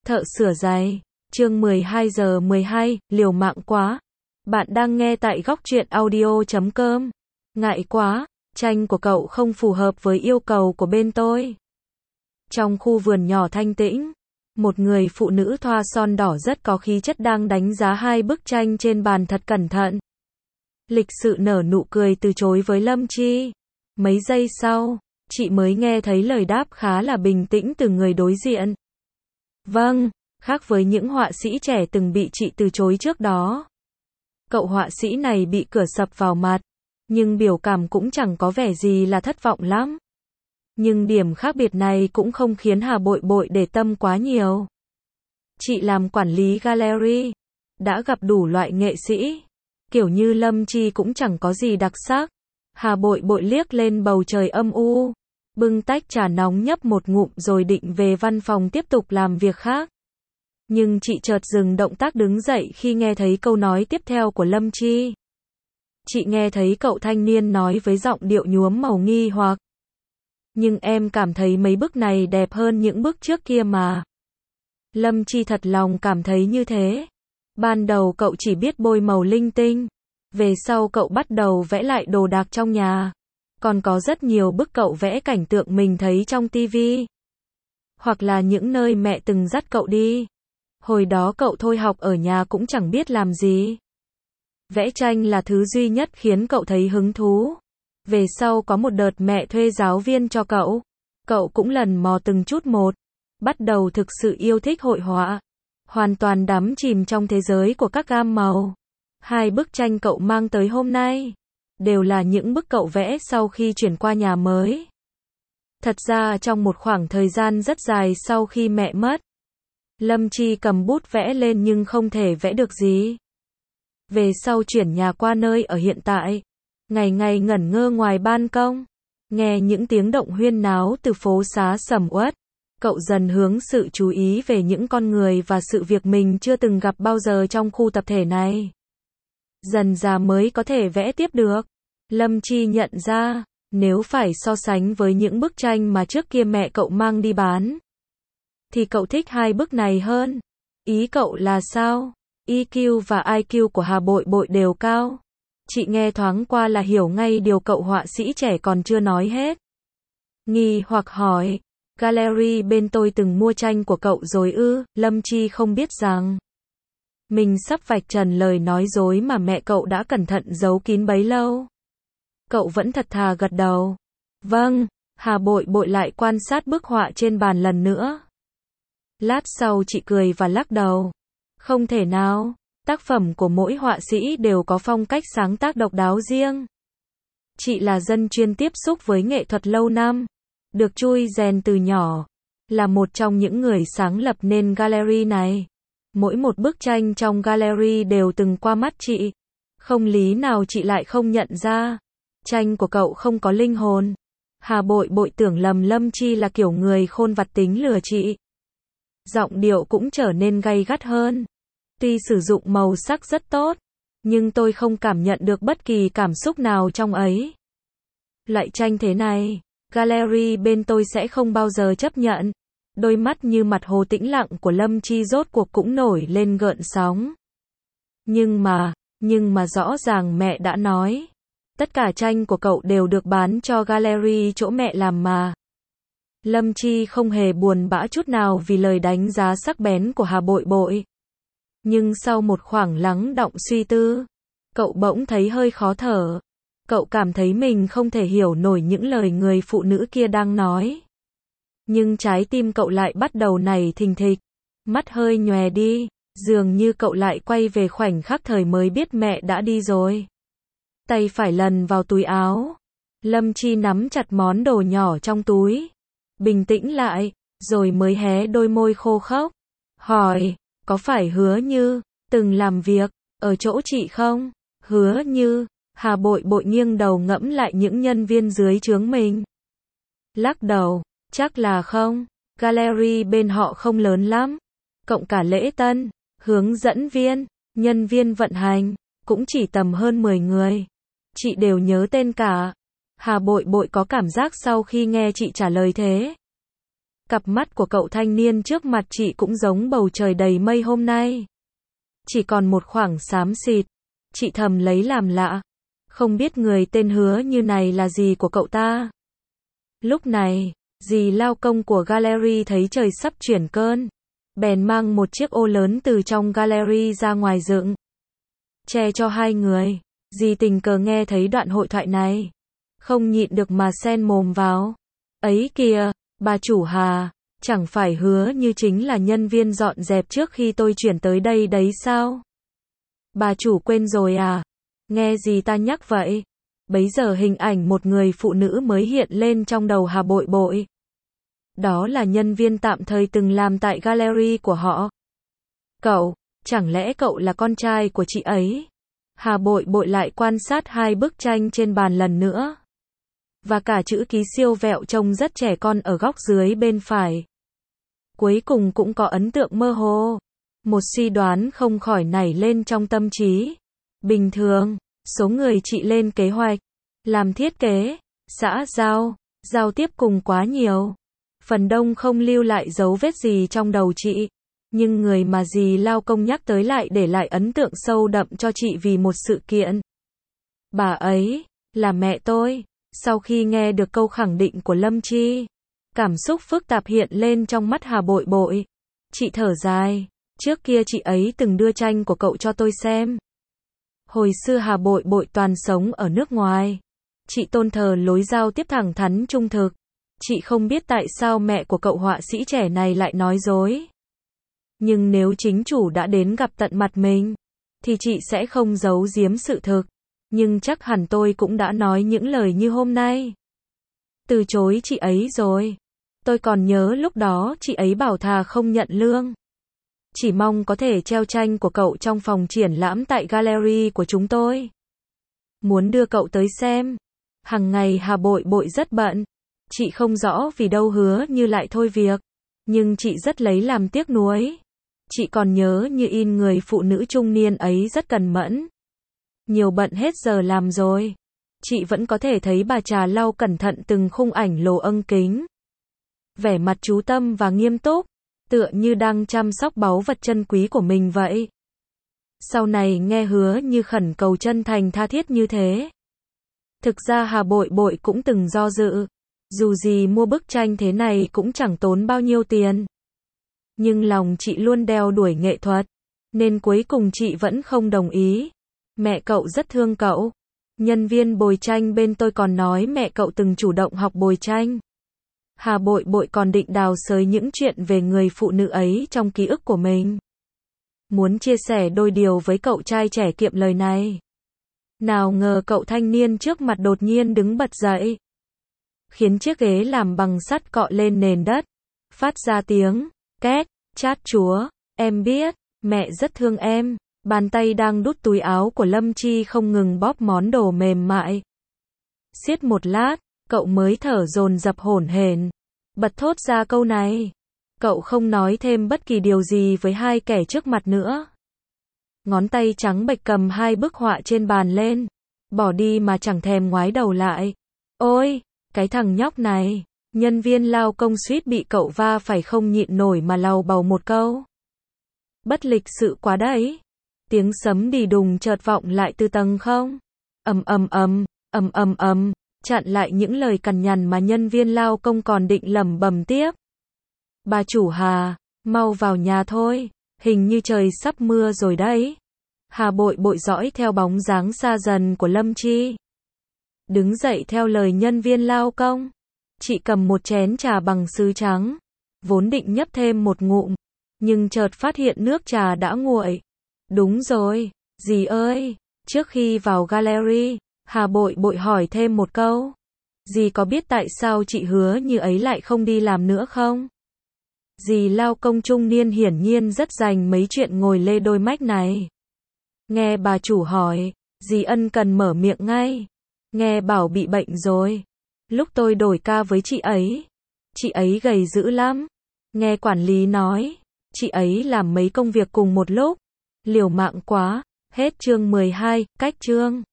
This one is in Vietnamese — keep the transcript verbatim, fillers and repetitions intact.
Thợ sửa giày, chương mười hai giờ mười hai, liều mạng quá. Bạn đang nghe tại góc truyện audio chấm com. Ngại quá, tranh của cậu không phù hợp với yêu cầu của bên tôi. Trong khu vườn nhỏ thanh tĩnh, một người phụ nữ thoa son đỏ rất có khí chất đang đánh giá hai bức tranh trên bàn thật cẩn thận. Lịch sự nở nụ cười từ chối với Lâm Chi. Mấy giây sau, chị mới nghe thấy lời đáp khá là bình tĩnh từ người đối diện. Vâng, khác với những họa sĩ trẻ từng bị chị từ chối trước đó. Cậu họa sĩ này bị cửa sập vào mặt, nhưng biểu cảm cũng chẳng có vẻ gì là thất vọng lắm. Nhưng điểm khác biệt này cũng không khiến Hà Bội Bội để tâm quá nhiều. Chị làm quản lý gallery, đã gặp đủ loại nghệ sĩ, kiểu như Lâm Chi cũng chẳng có gì đặc sắc. Hà Bội Bội liếc lên bầu trời âm u, bưng tách trà nóng nhấp một ngụm rồi định về văn phòng tiếp tục làm việc khác. Nhưng chị chợt dừng động tác đứng dậy khi nghe thấy câu nói tiếp theo của Lâm Chi. Chị nghe thấy cậu thanh niên nói với giọng điệu nhuốm màu nghi hoặc. Nhưng em cảm thấy mấy bức này đẹp hơn những bức trước kia mà. Lâm Chi thật lòng cảm thấy như thế. Ban đầu cậu chỉ biết bôi màu linh tinh. Về sau cậu bắt đầu vẽ lại đồ đạc trong nhà. Còn có rất nhiều bức cậu vẽ cảnh tượng mình thấy trong tivi. Hoặc là những nơi mẹ từng dắt cậu đi. Hồi đó cậu thôi học ở nhà cũng chẳng biết làm gì. Vẽ tranh là thứ duy nhất khiến cậu thấy hứng thú. Về sau có một đợt mẹ thuê giáo viên cho cậu. Cậu cũng lần mò từng chút một. Bắt đầu thực sự yêu thích hội họa. Hoàn toàn đắm chìm trong thế giới của các gam màu. Hai bức tranh cậu mang tới hôm nay đều là những bức cậu vẽ sau khi chuyển qua nhà mới. Thật ra trong một khoảng thời gian rất dài sau khi mẹ mất, Lâm Chi cầm bút vẽ lên nhưng không thể vẽ được gì. Về sau chuyển nhà qua nơi ở hiện tại, ngày ngày ngẩn ngơ ngoài ban công, nghe những tiếng động huyên náo từ phố xá sầm uất, cậu dần hướng sự chú ý về những con người và sự việc mình chưa từng gặp bao giờ trong khu tập thể này. Dần dà mới có thể vẽ tiếp được. Lâm Chi nhận ra, nếu phải so sánh với những bức tranh mà trước kia mẹ cậu mang đi bán, thì cậu thích hai bức này hơn. Ý cậu là sao? e quy và i kiu của Hà Bội Bội đều cao. Chị nghe thoáng qua là hiểu ngay điều cậu họa sĩ trẻ còn chưa nói hết. Nghi hoặc hỏi, gallery bên tôi từng mua tranh của cậu rồi ư? Lâm Chi không biết rằng mình sắp vạch trần lời nói dối mà mẹ cậu đã cẩn thận giấu kín bấy lâu. Cậu vẫn thật thà gật đầu. Vâng, Hà Bội Bội lại quan sát bức họa trên bàn lần nữa. Lát sau chị cười và lắc đầu. Không thể nào, tác phẩm của mỗi họa sĩ đều có phong cách sáng tác độc đáo riêng. Chị là dân chuyên tiếp xúc với nghệ thuật lâu năm, được chui rèn từ nhỏ, là một trong những người sáng lập nên gallery này. Mỗi một bức tranh trong gallery đều từng qua mắt chị. Không lý nào chị lại không nhận ra. Tranh của cậu không có linh hồn. Hà Bội Bội tưởng lầm Lâm Chi là kiểu người khôn vặt tính lừa chị. Giọng điệu cũng trở nên gay gắt hơn. Tuy sử dụng màu sắc rất tốt, nhưng tôi không cảm nhận được bất kỳ cảm xúc nào trong ấy. Loại tranh thế này, gallery bên tôi sẽ không bao giờ chấp nhận. Đôi mắt như mặt hồ tĩnh lặng của Lâm Chi rốt cuộc cũng nổi lên gợn sóng. Nhưng mà, nhưng mà rõ ràng mẹ đã nói. Tất cả tranh của cậu đều được bán cho gallery chỗ mẹ làm mà. Lâm Chi không hề buồn bã chút nào vì lời đánh giá sắc bén của Hà Bội Bội. Nhưng sau một khoảng lắng đọng suy tư, cậu bỗng thấy hơi khó thở. Cậu cảm thấy mình không thể hiểu nổi những lời người phụ nữ kia đang nói. Nhưng trái tim cậu lại bắt đầu nảy thình thịch, mắt hơi nhòe đi, dường như cậu lại quay về khoảnh khắc thời mới biết mẹ đã đi rồi. Tay phải lần vào túi áo, Lâm Chi nắm chặt món đồ nhỏ trong túi, bình tĩnh lại, rồi mới hé đôi môi khô khốc, hỏi, có phải Hứa Như từng làm việc ở chỗ chị không? Hứa Như? Hà Bội Bội nghiêng đầu ngẫm lại những nhân viên dưới trướng mình. Lắc đầu. Chắc là không, gallery bên họ không lớn lắm, cộng cả lễ tân, hướng dẫn viên, nhân viên vận hành, cũng chỉ tầm hơn mười người. Chị đều nhớ tên cả. Hà Bội Bội có cảm giác sau khi nghe chị trả lời thế, Cặp mắt của cậu thanh niên trước mặt chị cũng giống bầu trời đầy mây hôm nay. Chỉ còn một khoảng xám xịt. Chị thầm lấy làm lạ. Không biết người tên Hứa như này là gì của cậu ta. Lúc này, dì lao công của gallery thấy trời sắp chuyển cơn. Bèn mang một chiếc ô lớn từ trong gallery ra ngoài dựng. Che cho hai người. Dì tình cờ nghe thấy đoạn hội thoại này. Không nhịn được mà xen mồm vào. Ấy kìa, bà chủ Hà, chẳng phải Hứa như chính là nhân viên dọn dẹp trước khi tôi chuyển tới đây đấy sao? Bà chủ quên rồi à? Nghe gì ta nhắc vậy? Bấy giờ hình ảnh một người phụ nữ mới hiện lên trong đầu Hà Bội Bội. Đó là nhân viên tạm thời từng làm tại gallery của họ. Cậu, chẳng lẽ cậu là con trai của chị ấy? Hà Bội Bội lại quan sát hai bức tranh trên bàn lần nữa. Và cả chữ ký siêu vẹo trông rất trẻ con ở góc dưới bên phải. Cuối cùng cũng có ấn tượng mơ hồ. Một suy đoán không khỏi nảy lên trong tâm trí. Bình thường, số người chị lên kế hoạch, làm thiết kế, xã giao, giao tiếp cùng quá nhiều. Phần đông không lưu lại dấu vết gì trong đầu chị. Nhưng người mà dì lao công nhắc tới lại để lại ấn tượng sâu đậm cho chị vì một sự kiện. Bà ấy, là mẹ tôi. Sau khi nghe được câu khẳng định của Lâm Chi, cảm xúc phức tạp hiện lên trong mắt Hà Bội Bội. Chị thở dài, trước kia chị ấy từng đưa tranh của cậu cho tôi xem. Hồi xưa Hà Bội Bội toàn sống ở nước ngoài. Chị tôn thờ lối giao tiếp thẳng thắn trung thực. Chị không biết tại sao mẹ của cậu họa sĩ trẻ này lại nói dối. Nhưng nếu chính chủ đã đến gặp tận mặt mình, thì chị sẽ không giấu giếm sự thực. Nhưng chắc hẳn tôi cũng đã nói những lời như hôm nay. Từ chối chị ấy rồi. Tôi còn nhớ lúc đó chị ấy bảo thà không nhận lương. Chỉ mong có thể treo tranh của cậu trong phòng triển lãm tại gallery của chúng tôi. Muốn đưa cậu tới xem. Hằng ngày Hà Bội Bội rất bận. Chị không rõ vì đâu Hứa như lại thôi việc. Nhưng chị rất lấy làm tiếc nuối. Chị còn nhớ như in người phụ nữ trung niên ấy rất cần mẫn. Nhiều bận hết giờ làm rồi. Chị vẫn có thể thấy bà trà lau cẩn thận từng khung ảnh lồ âng kính. Vẻ mặt chú tâm và nghiêm túc, tựa như đang chăm sóc báu vật chân quý của mình vậy. Sau này nghe Hứa như khẩn cầu chân thành tha thiết như thế. Thực ra Hà Bội Bội cũng từng do dự. Dù gì mua bức tranh thế này cũng chẳng tốn bao nhiêu tiền. Nhưng lòng chị luôn đeo đuổi nghệ thuật. Nên cuối cùng chị vẫn không đồng ý. Mẹ cậu rất thương cậu. Nhân viên bồi tranh bên tôi còn nói mẹ cậu từng chủ động học bồi tranh. Hà Bội Bội còn định đào xới những chuyện về người phụ nữ ấy trong ký ức của mình. Muốn chia sẻ đôi điều với cậu trai trẻ kiệm lời này. Nào ngờ cậu thanh niên trước mặt đột nhiên đứng bật dậy. Khiến chiếc ghế làm bằng sắt cọ lên nền đất. Phát ra tiếng, két, chát chúa. Em biết, mẹ rất thương em. Bàn tay đang đút túi áo của Lâm Chi không ngừng bóp món đồ mềm mại. Siết một lát, cậu mới thở dồn dập hổn hển, bật thốt ra câu này. Cậu không nói thêm bất kỳ điều gì với hai kẻ trước mặt nữa. Ngón tay trắng bệch cầm hai bức họa trên bàn lên, bỏ đi mà chẳng thèm ngoái đầu lại. Ôi, cái thằng nhóc này, nhân viên lao công suýt bị cậu va phải không nhịn nổi mà lầu bầu một câu. Bất lịch sự quá đấy. Tiếng sấm đì đùng chợt vọng lại từ tầng không. Ầm ầm ầm, ầm ầm ầm, chặn lại những lời cằn nhằn mà nhân viên lao công còn định lẩm bẩm tiếp. Bà chủ Hà, mau vào nhà thôi, hình như trời sắp mưa rồi đấy. Hà Bội Bội dõi theo bóng dáng xa dần của Lâm Chi. Đứng dậy theo lời nhân viên lao công. Chị cầm một chén trà bằng sứ trắng, vốn định nhấp thêm một ngụm, nhưng chợt phát hiện nước trà đã nguội. Đúng rồi, dì ơi, trước khi vào gallery, Hà Bội Bội hỏi thêm một câu. Dì có biết tại sao chị Hứa như ấy lại không đi làm nữa không? Dì lao công trung niên hiển nhiên rất dành mấy chuyện ngồi lê đôi mách này. Nghe bà chủ hỏi, dì ân cần mở miệng ngay. Nghe bảo bị bệnh rồi. Lúc tôi đổi ca với chị ấy, chị ấy gầy dữ lắm. Nghe quản lý nói, chị ấy làm mấy công việc cùng một lúc. Liều mạng quá. Hết chương mười hai, cách chương.